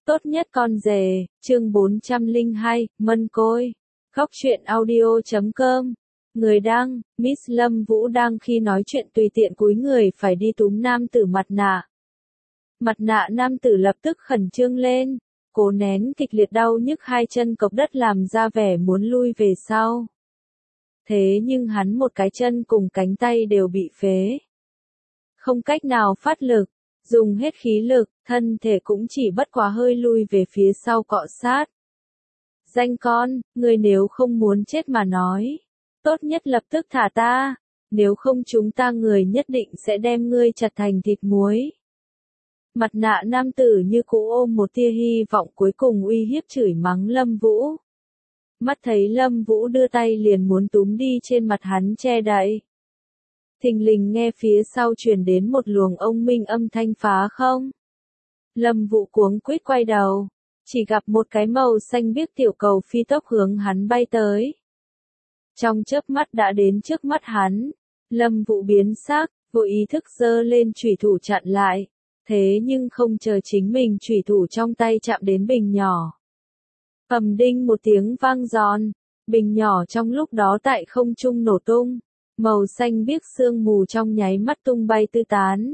Tốt nhất con rể, chương 402, Mân Côi. Góc truyện audio.com. Người đăng, Miss Lâm Vũ đang khi nói chuyện tùy tiện cúi người phải đi túm nam tử mặt nạ. Mặt nạ nam tử lập tức khẩn trương lên, cố nén kịch liệt đau nhức hai chân cộc đất làm ra vẻ muốn lui về sau. Thế nhưng hắn một cái chân cùng cánh tay đều bị phế. Không cách nào phát lực, dùng hết khí lực, thân thể cũng chỉ bất quá hơi lui về phía sau cọ sát. Danh con, ngươi nếu không muốn chết mà nói, tốt nhất lập tức thả ta, nếu không chúng ta người nhất định sẽ đem ngươi chặt thành thịt muối. Mặt nạ nam tử như cũ ôm một tia hy vọng cuối cùng uy hiếp chửi mắng Lâm Vũ. Mắt thấy Lâm Vũ đưa tay liền muốn túm đi trên mặt hắn che đậy. Thình lình nghe phía sau truyền đến một luồng ông minh âm thanh phá không. Lâm Vũ cuống quýt quay đầu, chỉ gặp một cái màu xanh biếc tiểu cầu phi tốc hướng hắn bay tới. Trong chớp mắt đã đến trước mắt hắn, Lâm Vũ biến sắc, vội ý thức giơ lên chủy thủ chặn lại, thế nhưng không chờ chính mình chủy thủ trong tay chạm đến bình nhỏ. Ầm đinh một tiếng vang giòn, bình nhỏ trong lúc đó tại không trung nổ tung. Màu xanh biếc sương mù trong nháy mắt tung bay tứ tán.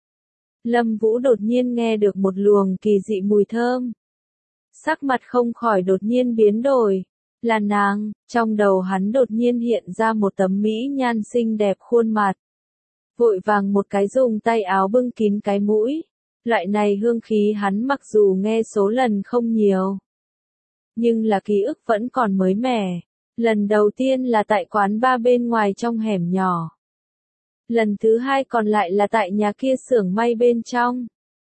Lâm Vũ đột nhiên nghe được một luồng kỳ dị mùi thơm. Sắc mặt không khỏi đột nhiên biến đổi. Là nàng, trong đầu hắn đột nhiên hiện ra một tấm mỹ nhan xinh đẹp khuôn mặt. Vội vàng một cái dùng tay áo bưng kín cái mũi. Loại này hương khí hắn mặc dù nghe số lần không nhiều, nhưng là ký ức vẫn còn mới mẻ. Lần đầu tiên là tại quán bar bên ngoài trong hẻm nhỏ. Lần thứ hai còn lại là tại nhà kia xưởng may bên trong.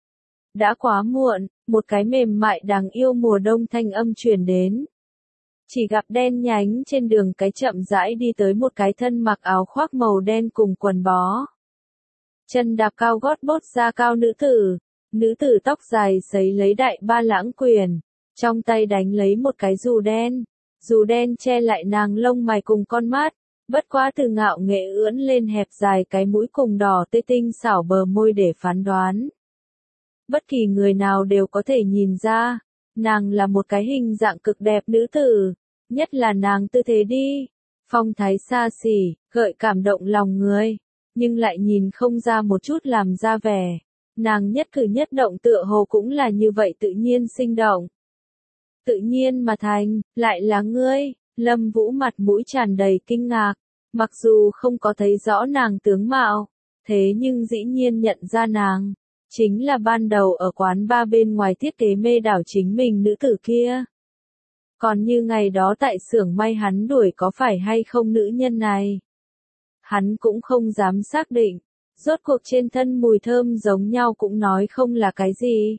Đã quá muộn, một cái mềm mại đáng yêu mùa đông thanh âm truyền đến. Chỉ gặp đen nhánh trên đường cái chậm rãi đi tới một cái thân mặc áo khoác màu đen cùng quần bó. Chân đạp cao gót bốt da cao nữ tử tóc dài sấy lấy đại ba lãng quyền, trong tay đánh lấy một cái dù đen. Dù đen che lại nàng lông mày cùng con mắt, bất quá từ ngạo nghệ ưỡn lên hẹp dài cái mũi cùng đỏ tê tinh xảo bờ môi để phán đoán. Bất kỳ người nào đều có thể nhìn ra, nàng là một cái hình dạng cực đẹp nữ tử, nhất là nàng tư thế đi, phong thái xa xỉ, gợi cảm động lòng người, nhưng lại nhìn không ra một chút làm ra vẻ. Nàng nhất cử nhất động tựa hồ cũng là như vậy tự nhiên sinh động. Tự nhiên mà thành, lại là ngươi. Lâm Vũ mặt mũi tràn đầy kinh ngạc, mặc dù không có thấy rõ nàng tướng mạo, thế nhưng dĩ nhiên nhận ra nàng, chính là ban đầu ở quán bar bên ngoài thiết kế mê đảo chính mình nữ tử kia. Còn như ngày đó tại xưởng may hắn đuổi có phải hay không nữ nhân này, hắn cũng không dám xác định, rốt cuộc trên thân mùi thơm giống nhau cũng nói không là cái gì.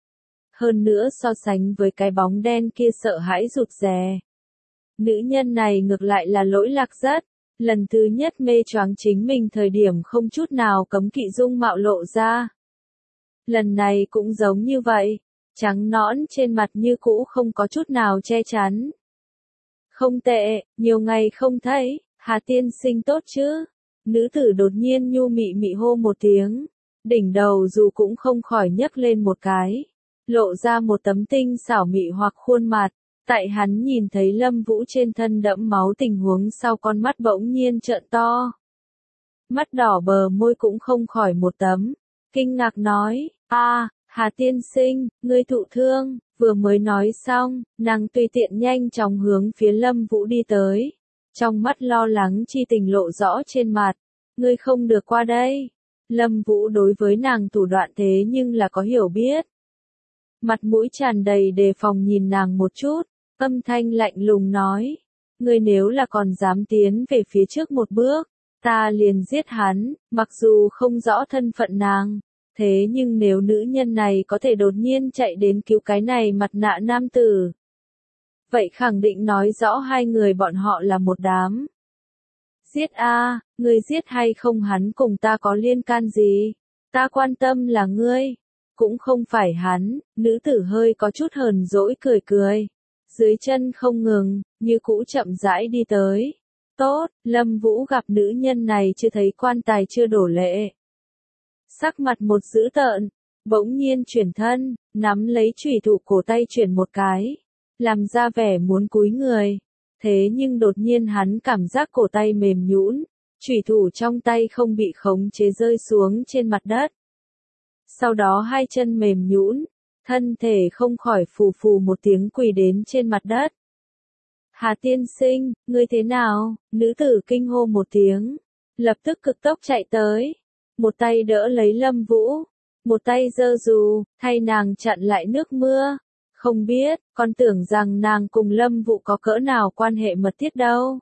Hơn nữa so sánh với cái bóng đen kia sợ hãi rụt rè. Nữ nhân này ngược lại là lỗi lạc rất, lần thứ nhất mê choáng chính mình thời điểm không chút nào cấm kỵ dung mạo lộ ra. Lần này cũng giống như vậy, trắng nõn trên mặt như cũ không có chút nào che chắn. Không tệ, nhiều ngày không thấy, Hà tiên sinh tốt chứ? Nữ tử đột nhiên nhu mị mị hô một tiếng, đỉnh đầu dù cũng không khỏi nhấc lên một cái. Lộ ra một tấm tinh xảo mị hoặc khuôn mặt, tại hắn nhìn thấy Lâm Vũ trên thân đẫm máu tình huống sau con mắt bỗng nhiên trợn to. Mắt đỏ bờ môi cũng không khỏi một tấm, kinh ngạc nói, Hà tiên sinh, ngươi thụ thương, vừa mới nói xong, nàng tùy tiện nhanh chóng hướng phía Lâm Vũ đi tới, trong mắt lo lắng chi tình lộ rõ trên mặt, ngươi không được qua đây. Lâm Vũ đối với nàng thủ đoạn thế nhưng là có hiểu biết. Mặt mũi tràn đầy đề phòng nhìn nàng một chút, âm thanh lạnh lùng nói, ngươi nếu là còn dám tiến về phía trước một bước, ta liền giết hắn, mặc dù không rõ thân phận nàng, thế nhưng nếu nữ nhân này có thể đột nhiên chạy đến cứu cái này mặt nạ nam tử, vậy khẳng định nói rõ hai người bọn họ là một đám. Giết ngươi giết hay không hắn cùng ta có liên can gì, ta quan tâm là ngươi. Cũng không phải hắn, nữ tử hơi có chút hờn dỗi cười cười. Dưới chân không ngừng, như cũ chậm rãi đi tới. Tốt, Lâm Vũ gặp nữ nhân này chưa thấy quan tài chưa đổ lệ. Sắc mặt một dữ tợn, bỗng nhiên chuyển thân, nắm lấy chủy thủ cổ tay chuyển một cái, làm ra vẻ muốn cúi người. Thế nhưng đột nhiên hắn cảm giác cổ tay mềm nhũn, chủy thủ trong tay không bị khống chế rơi xuống trên mặt đất. Sau đó hai chân mềm nhũn, thân thể không khỏi phù phù một tiếng quỳ đến trên mặt đất. Hà tiên sinh, ngươi thế nào? Nữ tử kinh hô một tiếng, lập tức cực tốc chạy tới, một tay đỡ lấy Lâm Vũ, một tay giơ dù, thay nàng chặn lại nước mưa. Không biết, con tưởng rằng nàng cùng Lâm Vũ có cỡ nào quan hệ mật thiết đâu.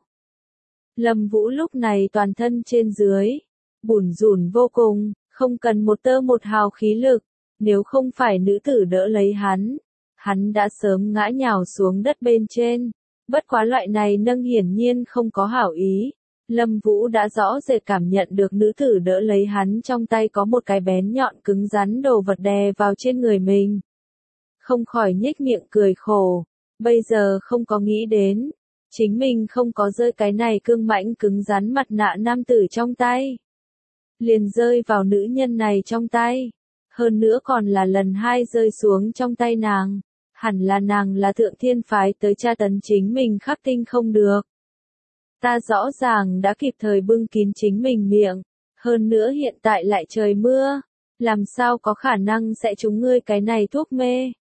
Lâm Vũ lúc này toàn thân trên dưới, bủn rủn vô cùng, không cần một tơ một hào khí lực, nếu không phải nữ tử đỡ lấy hắn đã sớm ngã nhào xuống đất bên trên. Bất quá loại này nâng hiển nhiên không có hảo ý. Lâm Vũ đã rõ rệt cảm nhận được nữ tử đỡ lấy hắn trong tay có một cái bén nhọn cứng rắn đồ vật đè vào trên người mình. Không khỏi nhếch miệng cười khổ, bây giờ không có nghĩ đến, chính mình không có rơi cái này cương mãnh cứng rắn mặt nạ nam tử trong tay. Liền rơi vào nữ nhân này trong tay, hơn nữa còn là lần hai rơi xuống trong tay nàng. Hẳn là nàng là thượng thiên phái tới tra tấn chính mình khắc tinh không được. Ta rõ ràng đã kịp thời bưng kín chính mình miệng, hơn nữa hiện tại lại trời mưa, làm sao có khả năng sẽ trúng ngươi cái này thuốc mê.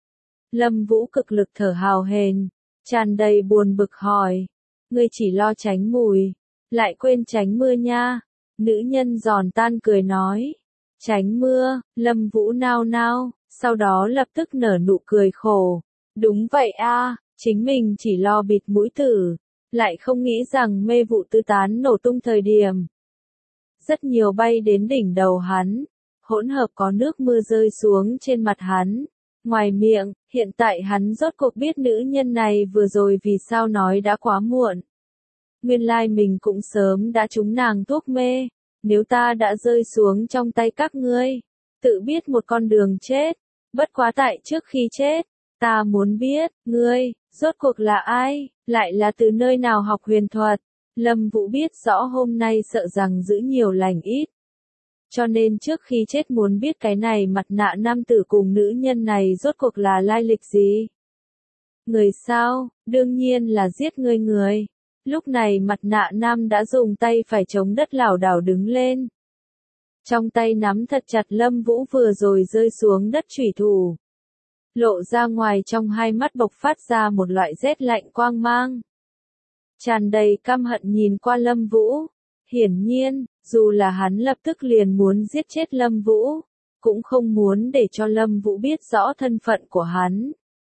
Lâm Vũ cực lực thở hào hển, tràn đầy buồn bực hỏi, ngươi chỉ lo tránh mùi, lại quên tránh mưa nha. Nữ nhân giòn tan cười nói, tránh mưa. Lâm Vũ nao nao, sau đó lập tức nở nụ cười khổ. Đúng vậy a, chính mình chỉ lo bịt mũi tử, lại không nghĩ rằng mê vụ tứ tán nổ tung thời điểm. Rất nhiều bay đến đỉnh đầu hắn, hỗn hợp có nước mưa rơi xuống trên mặt hắn. Ngoài miệng, hiện tại hắn rốt cuộc biết nữ nhân này vừa rồi vì sao nói đã quá muộn. Nguyên lai mình cũng sớm đã trúng nàng thuốc mê, nếu ta đã rơi xuống trong tay các ngươi, tự biết một con đường chết, bất quá tại trước khi chết, ta muốn biết, ngươi, rốt cuộc là ai, lại là từ nơi nào học huyền thuật. Lâm Vũ biết rõ hôm nay sợ rằng giữ nhiều lành ít. Cho nên trước khi chết muốn biết cái này mặt nạ nam tử cùng nữ nhân này rốt cuộc là lai lịch gì. Người sao, đương nhiên là giết ngươi người. Lúc này mặt nạ nam đã dùng tay phải chống đất lảo đảo đứng lên. Trong tay nắm thật chặt Lâm Vũ vừa rồi rơi xuống đất chủy thủ. Lộ ra ngoài trong hai mắt bộc phát ra một loại rét lạnh quang mang. Tràn đầy căm hận nhìn qua Lâm Vũ. Hiển nhiên, dù là hắn lập tức liền muốn giết chết Lâm Vũ, cũng không muốn để cho Lâm Vũ biết rõ thân phận của hắn.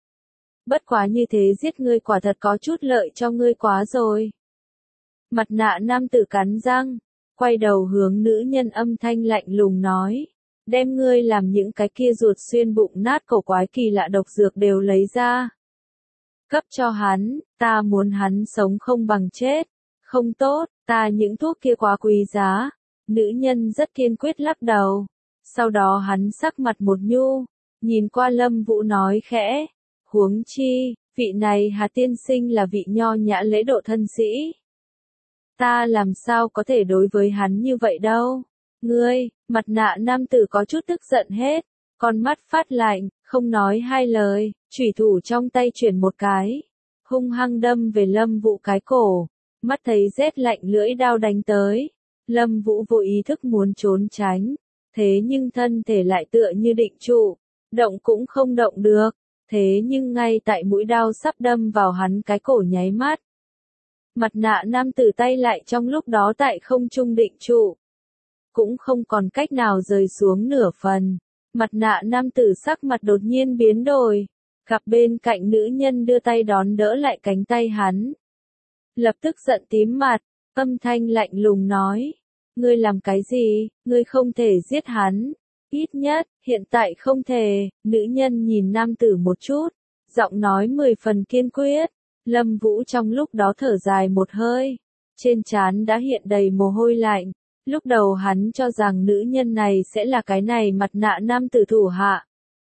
Bất quá như thế giết ngươi quả thật có chút lợi cho ngươi quá rồi. Mặt nạ nam tử cắn răng, quay đầu hướng nữ nhân âm thanh lạnh lùng nói, đem ngươi làm những cái kia ruột xuyên bụng nát cổ quái kỳ lạ độc dược đều lấy ra. Cấp cho hắn, ta muốn hắn sống không bằng chết. Không tốt, ta những thuốc kia quá quý giá. Nữ nhân rất kiên quyết lắc đầu. Sau đó hắn sắc mặt một nhu, nhìn qua Lâm Vũ nói khẽ, huống chi, vị này Hà tiên sinh là vị nho nhã lễ độ thân sĩ. Ta làm sao có thể đối với hắn như vậy đâu. Ngươi, mặt nạ nam tử có chút tức giận hết, con mắt phát lạnh, không nói hai lời, chủy thủ trong tay chuyển một cái, hung hăng đâm về Lâm Vũ cái cổ. Mắt thấy rét lạnh lưỡi đao đánh tới, Lâm Vũ vô ý thức muốn trốn tránh, thế nhưng thân thể lại tựa như định trụ, động cũng không động được, thế nhưng ngay tại mũi đao sắp đâm vào hắn cái cổ nháy mắt. Mặt nạ nam tử tay lại trong lúc đó tại không trung định trụ, cũng không còn cách nào rời xuống nửa phần. Mặt nạ nam tử sắc mặt đột nhiên biến đổi, gặp bên cạnh nữ nhân đưa tay đón đỡ lại cánh tay hắn. Lập tức giận tím mặt, âm thanh lạnh lùng nói, ngươi làm cái gì, ngươi không thể giết hắn, ít nhất, hiện tại không thể. Nữ nhân nhìn nam tử một chút, giọng nói 10 phần kiên quyết. Lâm Vũ trong lúc đó thở dài một hơi, trên trán đã hiện đầy mồ hôi lạnh. Lúc đầu hắn cho rằng nữ nhân này sẽ là cái này mặt nạ nam tử thủ hạ.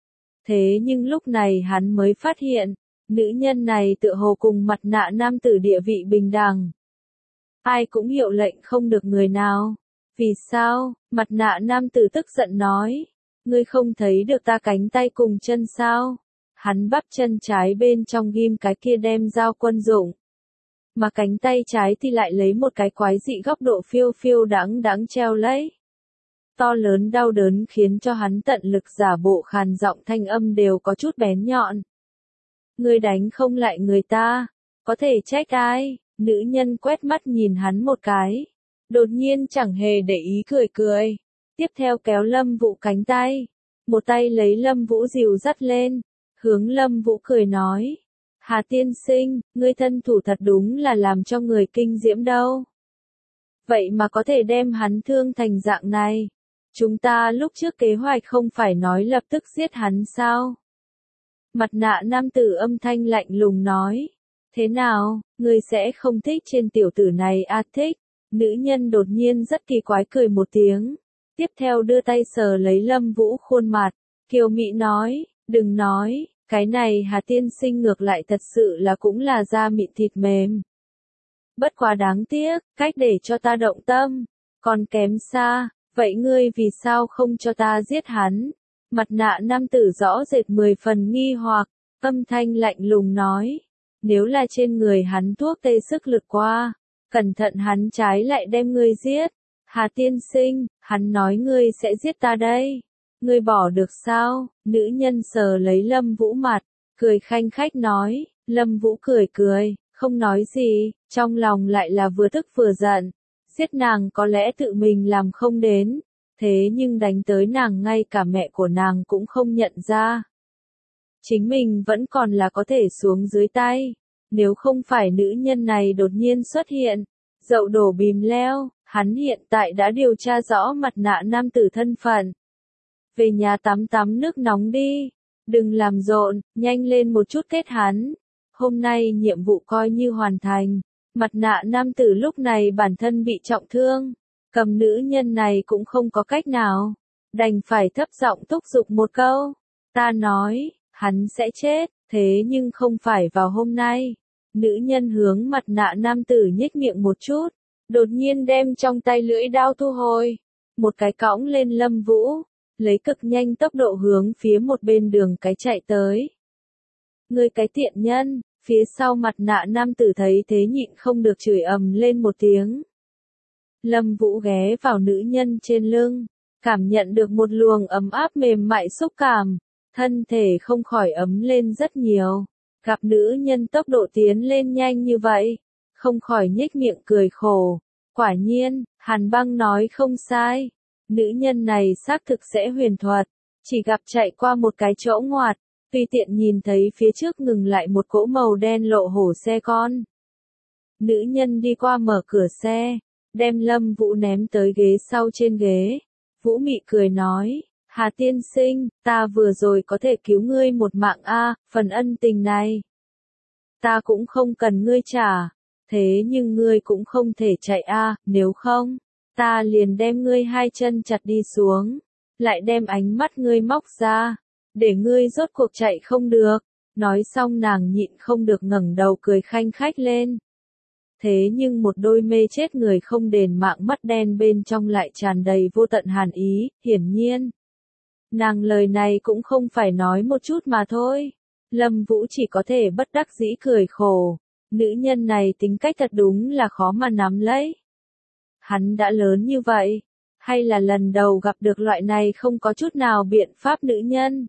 Thế nhưng lúc này hắn mới phát hiện, nữ nhân này tựa hồ cùng mặt nạ nam tử địa vị bình đẳng. Ai cũng hiệu lệnh không được người nào. Vì sao? Mặt nạ nam tử tức giận nói. Ngươi không thấy được ta cánh tay cùng chân sao? Hắn bắp chân trái bên trong ghim cái kia đem dao quân dụng. Mà cánh tay trái thì lại lấy một cái quái dị góc độ phiêu phiêu đáng đáng treo lấy. To lớn đau đớn khiến cho hắn tận lực giả bộ khàn giọng thanh âm đều có chút bén nhọn. Ngươi đánh không lại người ta, có thể trách ai? Nữ nhân quét mắt nhìn hắn một cái. Đột nhiên chẳng hề để ý cười cười. Tiếp theo kéo Lâm Vũ cánh tay. Một tay lấy Lâm Vũ dìu dắt lên. Hướng Lâm Vũ cười nói. Hà tiên sinh, ngươi thân thủ thật đúng là làm cho người kinh diễm đâu. Vậy mà có thể đem hắn thương thành dạng này. Chúng ta lúc trước kế hoạch không phải nói lập tức giết hắn sao? Mặt nạ nam tử âm thanh lạnh lùng nói. Thế nào, ngươi sẽ không thích trên tiểu tử này à? Thích. Nữ nhân đột nhiên rất kỳ quái cười một tiếng. Tiếp theo đưa tay sờ lấy Lâm Vũ khuôn mặt. Kiều Mị nói, đừng nói, cái này Hà tiên sinh ngược lại thật sự là cũng là da mịn thịt mềm. Bất quá đáng tiếc, cách để cho ta động tâm, còn kém xa, vậy ngươi vì sao không cho ta giết hắn? Mặt nạ nam tử rõ rệt 10 phần nghi hoặc, âm thanh lạnh lùng nói, nếu là trên người hắn thuốc tê sức lực qua, cẩn thận hắn trái lại đem ngươi giết. Hà tiên sinh, hắn nói ngươi sẽ giết ta đây. Ngươi bỏ được sao? Nữ nhân sờ lấy Lâm Vũ mặt, cười khanh khách nói. Lâm Vũ cười cười, không nói gì, trong lòng lại là vừa tức vừa giận. Giết nàng có lẽ tự mình làm không đến, thế nhưng đánh tới nàng ngay cả mẹ của nàng cũng không nhận ra. Chính mình vẫn còn là có thể xuống dưới tay, nếu không phải nữ nhân này đột nhiên xuất hiện, dậu đổ bìm leo, hắn hiện tại đã điều tra rõ mặt nạ nam tử thân phận. Về nhà tắm tắm nước nóng đi, đừng làm rộn, nhanh lên một chút kết hắn. Hôm nay nhiệm vụ coi như hoàn thành. Mặt nạ nam tử lúc này bản thân bị trọng thương, cầm nữ nhân này cũng không có cách nào, đành phải thấp giọng thúc giục một câu. Ta nói, hắn sẽ chết, thế nhưng không phải vào hôm nay. Nữ nhân hướng mặt nạ nam tử nhếch miệng một chút, đột nhiên đem trong tay lưỡi đao thu hồi, một cái cõng lên Lâm Vũ, lấy cực nhanh tốc độ hướng phía một bên đường cái chạy tới. Ngươi cái tiện nhân! Phía sau mặt nạ nam tử thấy thế nhịn không được chửi ầm lên một tiếng. Lâm Vũ ghé vào nữ nhân trên lưng, cảm nhận được một luồng ấm áp mềm mại xúc cảm, thân thể không khỏi ấm lên rất nhiều. Gặp nữ nhân tốc độ tiến lên nhanh như vậy, không khỏi nhếch miệng cười khổ. Quả nhiên, Hàn Băng nói không sai, nữ nhân này xác thực sẽ huyền thuật, chỉ gặp chạy qua một cái chỗ ngoặt. Tùy tiện nhìn thấy phía trước ngừng lại một cỗ màu đen lộ hổ xe con. Nữ nhân đi qua mở cửa xe, đem Lâm Vũ ném tới ghế sau trên ghế. Vũ Mị cười nói, Hà tiên sinh, ta vừa rồi có thể cứu ngươi một mạng a, phần ân tình này. Ta cũng không cần ngươi trả, thế nhưng ngươi cũng không thể chạy a, nếu không, ta liền đem ngươi hai chân chặt đi xuống, lại đem ánh mắt ngươi móc ra. Để ngươi rốt cuộc chạy không được. Nói xong nàng nhịn không được ngẩng đầu cười khanh khách lên. Thế nhưng một đôi mê chết người không đền mạng mắt đen bên trong lại tràn đầy vô tận hàn ý, hiển nhiên. Nàng lời này cũng không phải nói một chút mà thôi. Lâm Vũ chỉ có thể bất đắc dĩ cười khổ. Nữ nhân này tính cách thật đúng là khó mà nắm lấy. Hắn đã lớn như vậy, hay là lần đầu gặp được loại này không có chút nào biện pháp nữ nhân.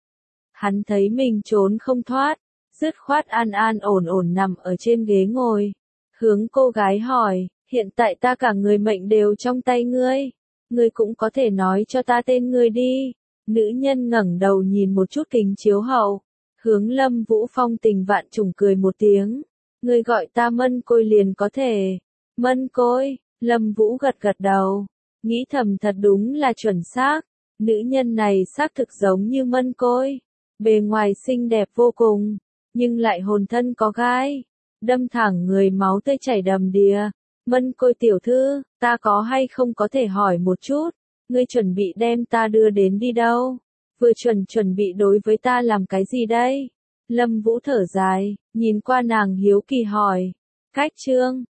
Hắn thấy mình trốn không thoát, dứt khoát an an ổn ổn nằm ở trên ghế ngồi. Hướng cô gái hỏi, hiện tại ta cả người mệnh đều trong tay ngươi. Ngươi cũng có thể nói cho ta tên ngươi đi. Nữ nhân ngẩng đầu nhìn một chút kính chiếu hậu. Hướng Lâm Vũ phong tình vạn trùng cười một tiếng. Ngươi gọi ta Mân Côi liền có thể. Mân Côi, Lâm Vũ gật gật đầu. Nghĩ thầm thật đúng là chuẩn xác. Nữ nhân này xác thực giống như Mân Côi. Bề ngoài xinh đẹp vô cùng, nhưng lại hồn thân có gai, đâm thẳng người máu tươi chảy đầm đìa. Mân Côi tiểu thư, ta có hay không có thể hỏi một chút, ngươi chuẩn bị đem ta đưa đến đi đâu? Vừa chuẩn bị đối với ta làm cái gì đây? Lâm Vũ thở dài, nhìn qua nàng hiếu kỳ hỏi. Cách chương